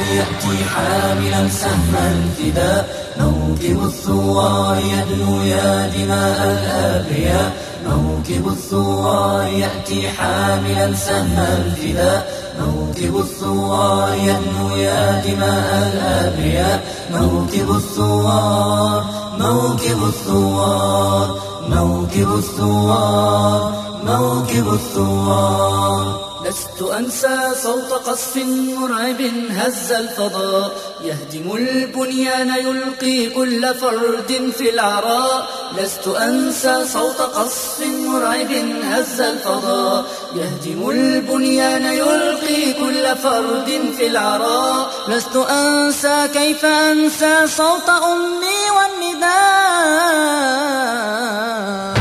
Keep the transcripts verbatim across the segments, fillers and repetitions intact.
يأتي حاملا سهم الفداء، موكب الثوار يدنو يا دماء الأبرياء، موكب الثوار يأتي حاملا سهم الفداء، موكب الثوار يدنو يا دماء الأبرياء، موكب الثوار موكب الثوار موكب الثوار موكب الثوار. لست أنسى صوت قصف مرعب هز الفضاء، يهدم البنيان يلقي كل فرد في العراء. لست أنسى صوت قصف مرعب هز الفضاء، يهدم البنيان يلقي كل فرد في العراء. لست أنسى كيف أنسى صوت أمي والنداء.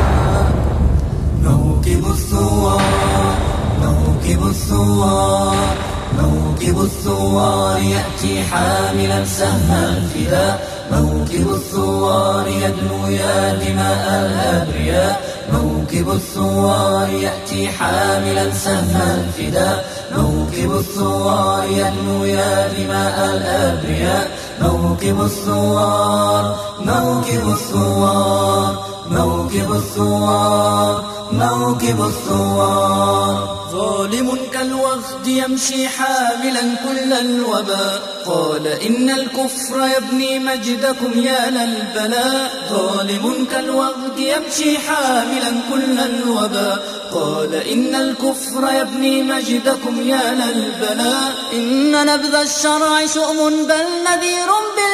موكب الثوار موكب الثوار موكب الثوار يأتي حاملا سهم الفداء، موكب الثوار يدنو يا دماء الأبرياء، موكب الثوار يأتي حاملا سهم الفداء، موكب الثوار يدنو يا دماء الأبرياء، موكب الثوار موكب الثوار موكب الثوار موكب الثوار. ظالم كالوغد يمشي حاملا كل الوباء، قال إن الكفر يبني مجدكم يا للبلاء. ظالم كالوغد يمشي حاملا كل الوباء، قال إن الكفر يبني مجدكم يا للبلاء. إن نبذ الشرع شؤم بل نذير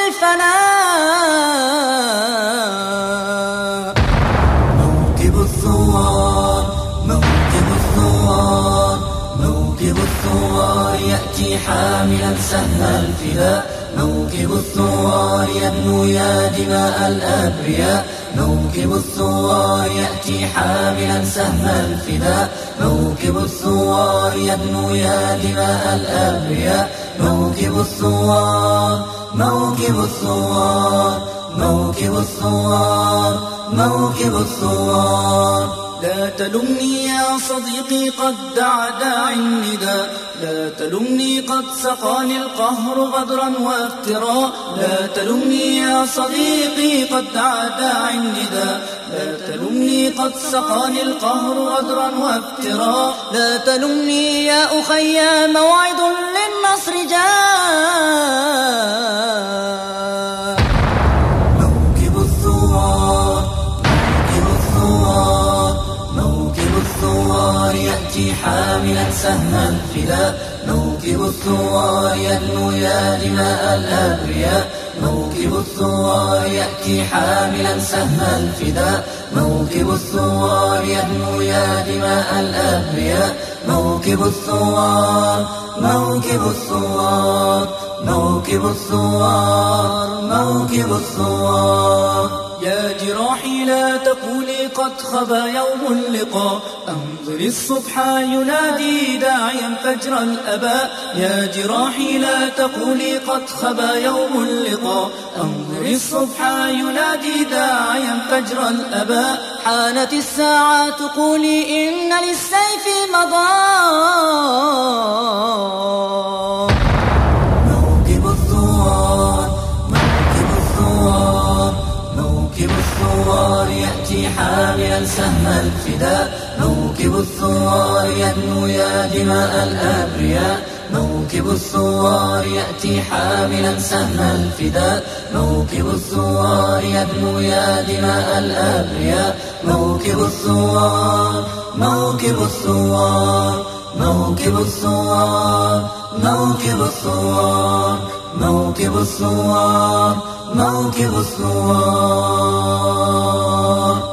بالفناء. موكب الثوار موكب الثوار موكب الثوار يأتي حاملا سهم الفداء، موكب الثوار يدنو يا دماء الأبرياء، موكب الثوار يأتي حاملا سهم الفداء، موكب الثوار يدنو يا دماء الأبرياء، موكب الثوار موكب الثوار موكب الثوار موكب الثوار. لا تلمني يا صديقي قد دعا داعي النداء، لا تلمني قد سقاني القهر غدرا وافتراء. لا تلمني يا صديقي قد دعا داعي النداء، لا تلمني قد سقاني القهر غدرا وافتراء. لا تلمني يا أخي موعد للنصر جاء. موكب الثوار موكب الثوار موكب الثوار يأتي حاملا سهم الفداء، موكب الثوار يدنو يا دماء الأبرياء، موكب الثوار يأتي حاملا سهم الفداء، موكب الثوار يدنو يا دماء الأبرياء، موكب الثوار موكب الثوار موكب الثوار موكب الثوار. يا جراحي لا تقولي قد خبا يوم اللقاء، أنظر الصبح ينادي داعيا فجر الأباء. يا جراحي لا تقولي قد خبا يوم اللقاء، أنظر الصبح ينادي داعيا فجر الأباء. حانت الساعة قولي إن للسيف مضاء. موكب الثوار موكب الثوار موكب الثوار يأتي حاملا سهم الفداء، موكب الثوار يدنو يا دماء الأبرياء، موكب الثوار يأتي حاملا سهم الفداء، موكب الثوار يدنو يا دماء الأبرياء، موكب الثوار موكب الثوار موكب الثوار موكب الثوار موكب الثوار موكب الثوار.